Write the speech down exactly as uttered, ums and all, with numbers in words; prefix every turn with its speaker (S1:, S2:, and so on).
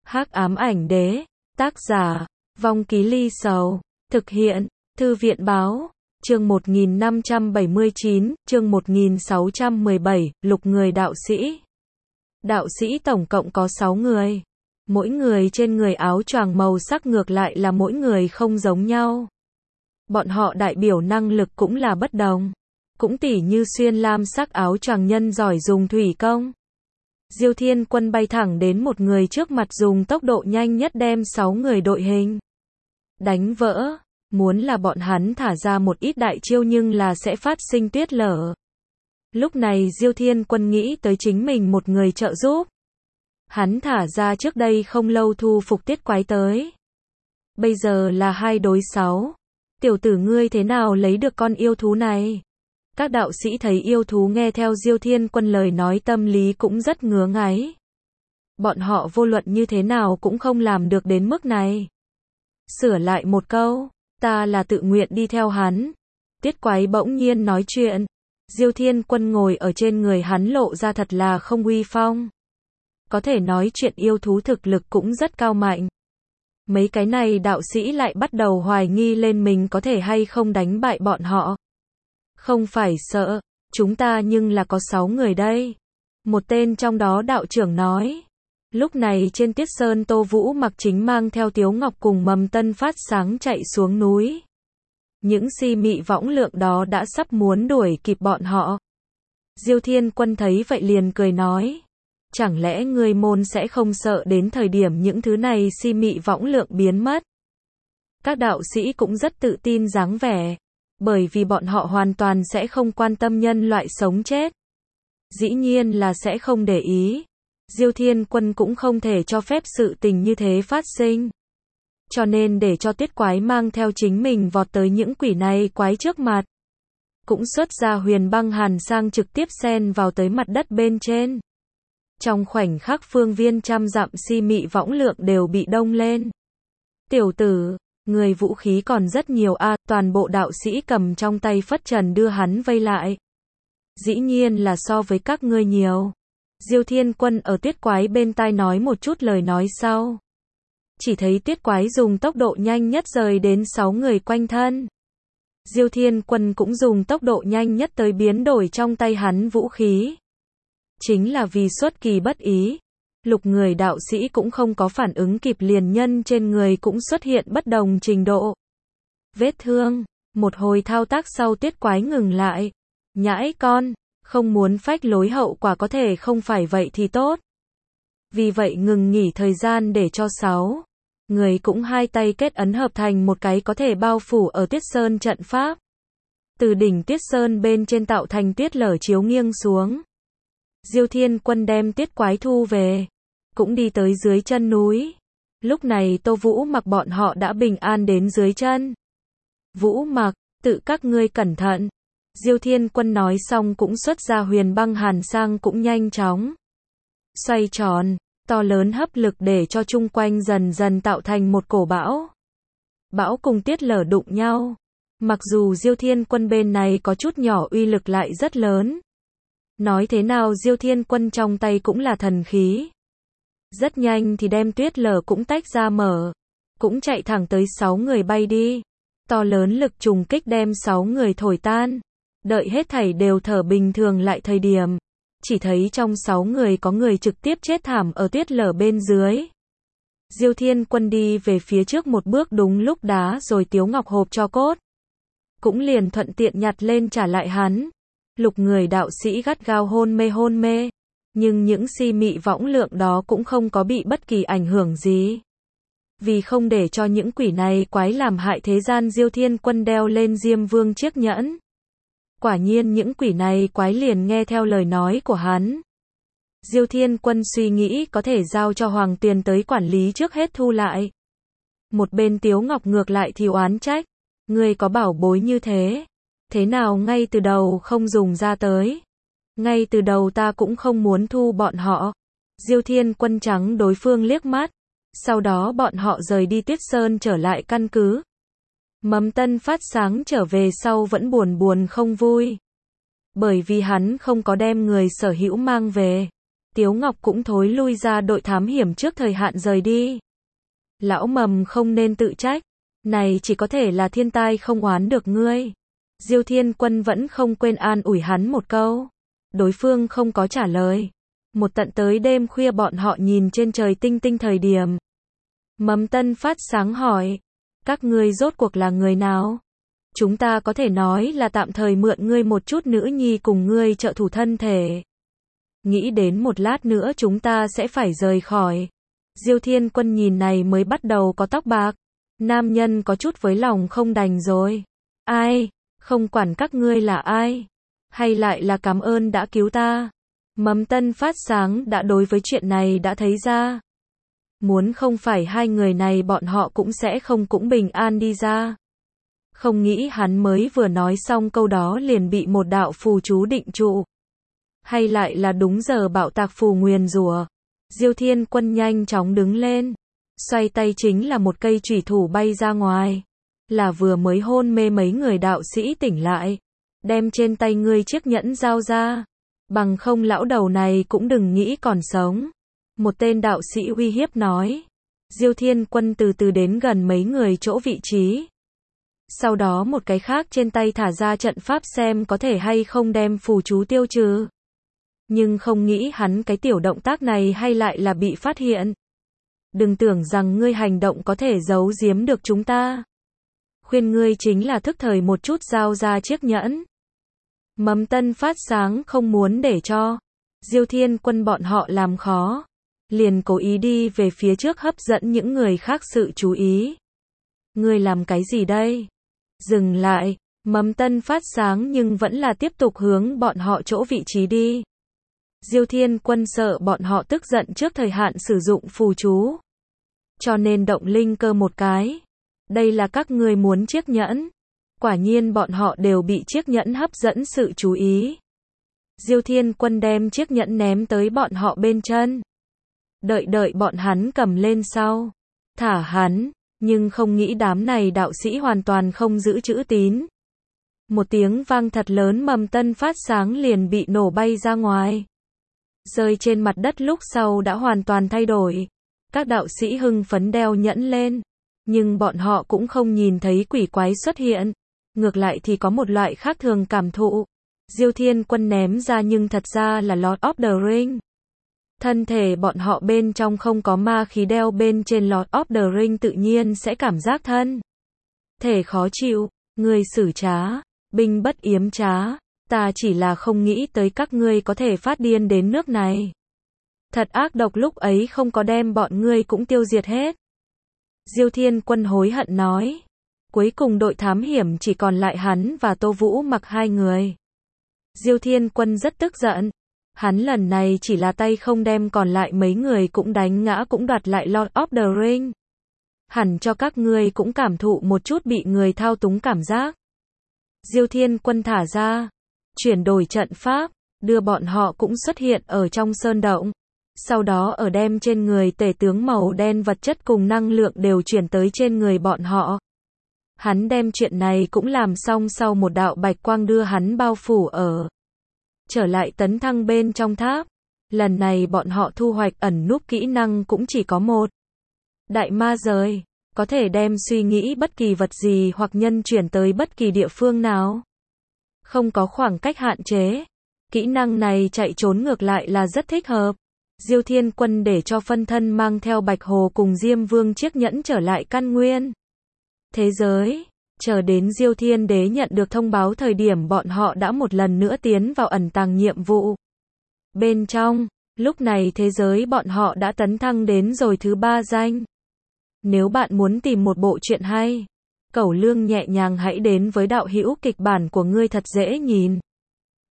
S1: Hắc ám ảnh đế, tác giả, Vong Ký Ly Sầu, thực hiện, Thư viện báo, chương một nghìn năm trăm bảy mươi chín, chương một nghìn sáu trăm mười bảy, lục người đạo sĩ. Đạo sĩ tổng cộng có sáu người. Mỗi người trên người áo choàng màu sắc ngược lại là mỗi người không giống nhau. Bọn họ đại biểu năng lực cũng là bất đồng. Cũng tỉ như xuyên lam sắc áo choàng nhân giỏi dùng thủy công. Diêu Thiên Quân bay thẳng đến một người trước mặt dùng tốc độ nhanh nhất đem sáu người đội hình đánh vỡ. Muốn là bọn hắn thả ra một ít đại chiêu nhưng là sẽ phát sinh tuyết lở. Lúc này Diêu Thiên Quân nghĩ tới chính mình một người trợ giúp. Hắn thả ra trước đây không lâu thu phục tiết quái tới. Bây giờ là hai đối sáu. Tiểu tử ngươi thế nào lấy được con yêu thú này? Các đạo sĩ thấy yêu thú nghe theo Diêu Thiên Quân lời nói tâm lý cũng rất ngứa ngáy. Bọn họ vô luận như thế nào cũng không làm được đến mức này. Sửa lại một câu, ta là tự nguyện đi theo hắn. Tiết quái bỗng nhiên nói chuyện. Diêu Thiên Quân ngồi ở trên người hắn lộ ra thật là không uy phong. Có thể nói chuyện yêu thú thực lực cũng rất cao mạnh. Mấy cái này đạo sĩ lại bắt đầu hoài nghi lên mình có thể hay không đánh bại bọn họ. Không phải sợ, chúng ta nhưng là có sáu người đây. Một tên trong đó đạo trưởng nói. Lúc này trên Tiết Sơn Tô Vũ Mặc chính mang theo Tiếu Ngọc cùng Mầm Tân phát sáng chạy xuống núi. Những si mị võng lượng đó đã sắp muốn đuổi kịp bọn họ. Diêu Thiên Quân thấy vậy liền cười nói. Chẳng lẽ ngươi môn sẽ không sợ đến thời điểm những thứ này si mị võng lượng biến mất? Các đạo sĩ cũng rất tự tin dáng vẻ. Bởi vì bọn họ hoàn toàn sẽ không quan tâm nhân loại sống chết. Dĩ nhiên là sẽ không để ý. Diêu Thiên Quân cũng không thể cho phép sự tình như thế phát sinh. Cho nên để cho tiết quái mang theo chính mình vọt tới những quỷ này quái trước mặt. Cũng xuất ra huyền băng hàn sang trực tiếp xen vào tới mặt đất bên trên. Trong khoảnh khắc phương viên trăm dặm si mị võng lượng đều bị đông lên. Tiểu tử, người vũ khí còn rất nhiều a, à, toàn bộ đạo sĩ cầm trong tay phất trần đưa hắn vây lại. Dĩ nhiên là so với các ngươi nhiều. Diêu Thiên Quân ở tiết quái bên tai nói một chút lời nói sau. Chỉ thấy tiết quái dùng tốc độ nhanh nhất rời đến sáu người quanh thân. Diêu Thiên Quân cũng dùng tốc độ nhanh nhất tới biến đổi trong tay hắn vũ khí. Chính là vì xuất kỳ bất ý. Lục người đạo sĩ cũng không có phản ứng kịp liền nhân trên người cũng xuất hiện bất đồng trình độ. Vết thương, một hồi thao tác sau tiết quái ngừng lại. Nhãi con, không muốn phách lối hậu quả có thể không phải vậy thì tốt. Vì vậy ngừng nghỉ thời gian để cho sáu người cũng hai tay kết ấn hợp thành một cái có thể bao phủ ở Tiết Sơn trận pháp. Từ đỉnh Tiết Sơn bên trên tạo thành tuyết lở chiếu nghiêng xuống. Diêu Thiên Quân đem tiết quái thu về. Cũng đi tới dưới chân núi. Lúc này Tô Vũ Mặc bọn họ đã bình an đến dưới chân. Vũ Mặc, tự các ngươi cẩn thận. Diêu Thiên Quân nói xong cũng xuất ra huyền băng hàn sang cũng nhanh chóng xoay tròn, to lớn hấp lực để cho chung quanh dần dần tạo thành một cổ bão. Bão cùng tiết lở đụng nhau. Mặc dù Diêu Thiên Quân bên này có chút nhỏ uy lực lại rất lớn. Nói thế nào Diêu Thiên Quân trong tay cũng là thần khí. Rất nhanh thì đem tuyết lở cũng tách ra mở. Cũng chạy thẳng tới sáu người bay đi. To lớn lực trùng kích đem sáu người thổi tan. Đợi hết thảy đều thở bình thường lại thời điểm. Chỉ thấy trong sáu người có người trực tiếp chết thảm ở tuyết lở bên dưới. Diêu Thiên Quân đi về phía trước một bước đúng lúc đá rồi Tiếu Ngọc hộp cho cốt. Cũng liền thuận tiện nhặt lên trả lại hắn. Lục người đạo sĩ gắt gao hôn mê hôn mê. Nhưng những si mị võng lượng đó cũng không có bị bất kỳ ảnh hưởng gì. Vì không để cho những quỷ này quái làm hại thế gian Diêu Thiên Quân đeo lên Diêm Vương chiếc nhẫn. Quả nhiên những quỷ này quái liền nghe theo lời nói của hắn. Diêu Thiên Quân suy nghĩ có thể giao cho Hoàng Tuyền tới quản lý trước hết thu lại. Một bên Tiếu Ngọc ngược lại thì oán trách. Ngươi có bảo bối như thế. Thế nào ngay từ đầu không dùng ra tới. Ngay từ đầu ta cũng không muốn thu bọn họ. Diêu Thiên Quân trắng đối phương liếc mắt. Sau đó bọn họ rời đi Tiết Sơn trở lại căn cứ. Mầm Tân phát sáng trở về sau vẫn buồn buồn không vui. Bởi vì hắn không có đem người sở hữu mang về. Tiếu Ngọc cũng thối lui ra đội thám hiểm trước thời hạn rời đi. Lão Mầm không nên tự trách, này chỉ có thể là thiên tai không oán được ngươi. Diêu Thiên Quân vẫn không quên an ủi hắn một câu. Đối phương không có trả lời. Một tận tới đêm khuya bọn họ nhìn trên trời tinh tinh thời điểm. Mầm Tân phát sáng hỏi, các ngươi rốt cuộc là người nào? Chúng ta có thể nói là tạm thời mượn ngươi một chút nữ nhi cùng ngươi trợ thủ thân thể. Nghĩ đến một lát nữa chúng ta sẽ phải rời khỏi. Diêu Thiên Quân nhìn này mới bắt đầu có tóc bạc. Nam nhân có chút với lòng không đành rồi. Ai? Không quản các ngươi là ai. Hay lại là cảm ơn đã cứu ta. Mầm Tân phát sáng đã đối với chuyện này đã thấy ra. Muốn không phải hai người này bọn họ cũng sẽ không cũng bình an đi ra. Không nghĩ hắn mới vừa nói xong câu đó liền bị một đạo phù chú định trụ. Hay lại là đúng giờ bạo tạc phù nguyền rủa. Diêu Thiên Quân nhanh chóng đứng lên. Xoay tay chính là một cây chủy thủ bay ra ngoài. Là vừa mới hôn mê mấy người đạo sĩ tỉnh lại. Đem trên tay ngươi chiếc nhẫn giao ra. Bằng không lão đầu này cũng đừng nghĩ còn sống. Một tên đạo sĩ uy hiếp nói. Diêu Thiên Quân từ từ đến gần mấy người chỗ vị trí. Sau đó một cái khác trên tay thả ra trận pháp xem có thể hay không đem phù chú tiêu trừ. Nhưng không nghĩ hắn cái tiểu động tác này hay lại là bị phát hiện. Đừng tưởng rằng ngươi hành động có thể giấu giếm được chúng ta. Khuyên ngươi chính là thức thời một chút giao ra chiếc nhẫn. Mầm Tân phát sáng không muốn để cho Diêu Thiên Quân bọn họ làm khó. Liền cố ý đi về phía trước hấp dẫn những người khác sự chú ý. Ngươi làm cái gì đây? Dừng lại, Mầm Tân phát sáng nhưng vẫn là tiếp tục hướng bọn họ chỗ vị trí đi. Diêu Thiên Quân sợ bọn họ tức giận trước thời hạn sử dụng phù chú. Cho nên động linh cơ một cái. Đây là các ngươi muốn chiếc nhẫn. Quả nhiên bọn họ đều bị chiếc nhẫn hấp dẫn sự chú ý. Diêu Thiên Quân đem chiếc nhẫn ném tới bọn họ bên chân. Đợi đợi bọn hắn cầm lên sau. Thả hắn, nhưng không nghĩ đám này đạo sĩ hoàn toàn không giữ chữ tín. Một tiếng vang thật lớn Mầm Tân phát sáng liền bị nổ bay ra ngoài. Rơi trên mặt đất lúc sau đã hoàn toàn thay đổi. Các đạo sĩ hưng phấn đeo nhẫn lên. Nhưng bọn họ cũng không nhìn thấy quỷ quái xuất hiện. Ngược lại thì có một loại khác thường cảm thụ. Diêu Thiên Quân ném ra nhưng thật ra là Lord of the Ring. Thân thể bọn họ bên trong không có ma khí đeo bên trên Lord of the Ring tự nhiên sẽ cảm giác thân thể khó chịu. Ngươi xử trá, binh bất yếm trá. Ta chỉ là không nghĩ tới các ngươi có thể phát điên đến nước này. Thật ác độc, lúc ấy không có đem bọn ngươi cũng tiêu diệt hết. Diêu Thiên Quân hối hận nói. Cuối cùng đội thám hiểm chỉ còn lại hắn và Tô Vũ Mặc hai người. Diêu Thiên Quân rất tức giận. Hắn lần này chỉ là tay không đem còn lại mấy người cũng đánh ngã cũng đoạt lại Lord of the Ring. Hẳn cho các ngươi cũng cảm thụ một chút bị người thao túng cảm giác. Diêu Thiên Quân thả ra. Chuyển đổi trận pháp. Đưa bọn họ cũng xuất hiện ở trong sơn động. Sau đó ở đem trên người tể tướng màu đen vật chất cùng năng lượng đều chuyển tới trên người bọn họ. Hắn đem chuyện này cũng làm xong sau một đạo bạch quang đưa hắn bao phủ ở. Trở lại tấn thăng bên trong tháp. Lần này bọn họ thu hoạch ẩn núp kỹ năng cũng chỉ có một. Đại ma giới. Có thể đem suy nghĩ bất kỳ vật gì hoặc nhân chuyển tới bất kỳ địa phương nào. Không có khoảng cách hạn chế. Kỹ năng này chạy trốn ngược lại là rất thích hợp. Diêu Thiên Quân để cho phân thân mang theo Bạch Hồ cùng Diêm Vương chiếc nhẫn trở lại căn nguyên thế giới. Chờ đến Diêu Thiên Đế nhận được thông báo thời điểm bọn họ đã một lần nữa tiến vào ẩn tàng nhiệm vụ. Bên trong, lúc này thế giới bọn họ đã tấn thăng đến rồi thứ ba danh. Nếu bạn muốn tìm một bộ truyện hay, cẩu lương nhẹ nhàng hãy đến với đạo hữu kịch bản của ngươi thật dễ nhìn.